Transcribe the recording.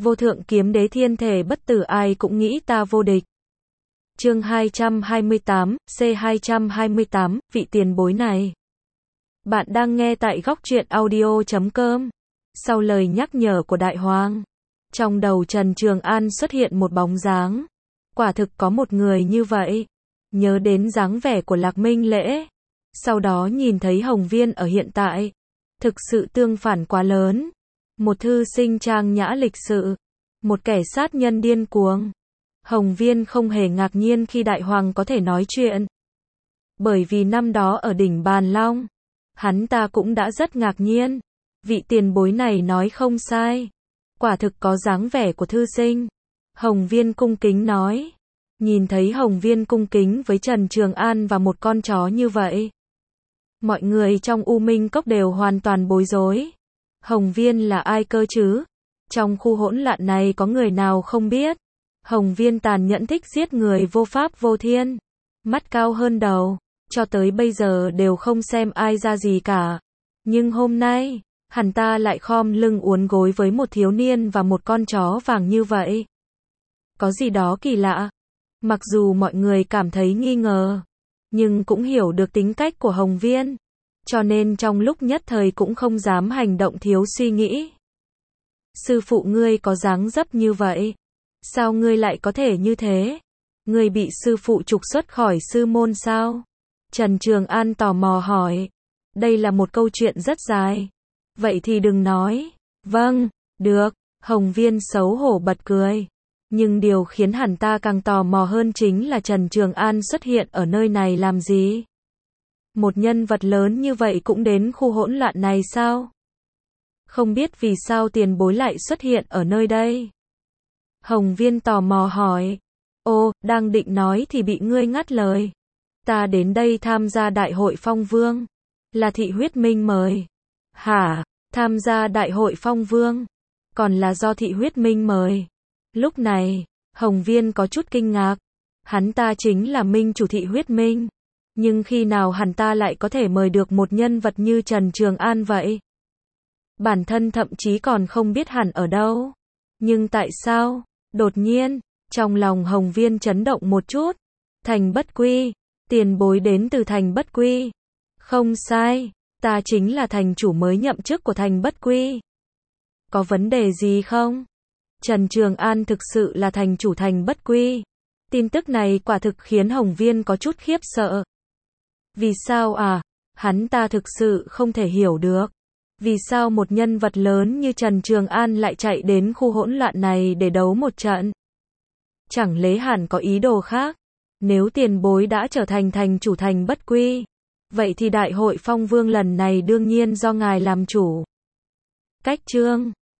Vô thượng kiếm đế thiên thể bất tử ai cũng nghĩ ta vô địch. Chương 228, C228, vị tiền bối này. Bạn đang nghe tại góc truyện audio.com. Sau lời nhắc nhở của Đại Hoàng, trong đầu Trần Trường An xuất hiện một bóng dáng. Quả thực có một người như vậy. Nhớ đến dáng vẻ của Lạc Minh Lễ. Sau đó nhìn thấy Hồng Viên ở hiện tại. Thực sự tương phản quá lớn. Một thư sinh trang nhã lịch sự. Một kẻ sát nhân điên cuồng. Hồng Viên không hề ngạc nhiên khi Đại Hoàng có thể nói chuyện. Bởi vì năm đó ở đỉnh Bàn Long, hắn ta cũng đã rất ngạc nhiên. Vị tiền bối này nói không sai. Quả thực có dáng vẻ của thư sinh. Hồng Viên cung kính nói. Nhìn thấy Hồng Viên cung kính với Trần Trường An và một con chó như vậy, mọi người trong U Minh Cốc đều hoàn toàn bối rối. Hồng Viên là ai cơ chứ? Trong khu hỗn loạn này có người nào không biết? Hồng Viên tàn nhẫn thích giết người vô pháp vô thiên. Mắt cao hơn đầu. Cho tới bây giờ đều không xem ai ra gì cả. Nhưng hôm nay, hắn ta lại khom lưng uốn gối với một thiếu niên và một con chó vàng như vậy. Có gì đó kỳ lạ. Mặc dù mọi người cảm thấy nghi ngờ, nhưng cũng hiểu được tính cách của Hồng Viên. Cho nên trong lúc nhất thời cũng không dám hành động thiếu suy nghĩ. Sư phụ ngươi có dáng dấp như vậy. Sao ngươi lại có thể như thế? Ngươi bị sư phụ trục xuất khỏi sư môn sao? Trần Trường An tò mò hỏi. Đây là một câu chuyện rất dài. Vậy thì đừng nói. Vâng, được. Hồng Viên xấu hổ bật cười. Nhưng điều khiến hắn ta càng tò mò hơn chính là Trần Trường An xuất hiện ở nơi này làm gì? Một nhân vật lớn như vậy cũng đến khu hỗn loạn này sao? Không biết vì sao tiền bối lại xuất hiện ở nơi đây? Hồng Viên tò mò hỏi. Ô, đang định nói thì bị ngươi ngắt lời. Ta đến đây tham gia đại hội Phong Vương. Là Thị Huyết Minh mời. Hả? Tham gia đại hội Phong Vương? Còn là do Thị Huyết Minh mời? Lúc này, Hồng Viên có chút kinh ngạc. Hắn ta chính là minh chủ Thị Huyết Minh. Nhưng khi nào hắn ta lại có thể mời được một nhân vật như Trần Trường An vậy? Bản thân thậm chí còn không biết hẳn ở đâu. Nhưng tại sao? Đột nhiên, trong lòng Hồng Viên chấn động một chút. Thành Bất Quy. Tiền bối đến từ Thành Bất Quy. Không sai, ta chính là thành chủ mới nhậm chức của Thành Bất Quy. Có vấn đề gì không? Trần Trường An thực sự là thành chủ Thành Bất Quy. Tin tức này quả thực khiến Hồng Viên có chút khiếp sợ. Vì sao à? Hắn ta thực sự không thể hiểu được. Vì sao một nhân vật lớn như Trần Trường An lại chạy đến khu hỗn loạn này để đấu một trận? Chẳng lẽ hẳn có ý đồ khác? Nếu tiền bối đã trở thành thành chủ Thành Bất Quy, vậy thì đại hội Phong Vương lần này đương nhiên do ngài làm chủ. Cách chương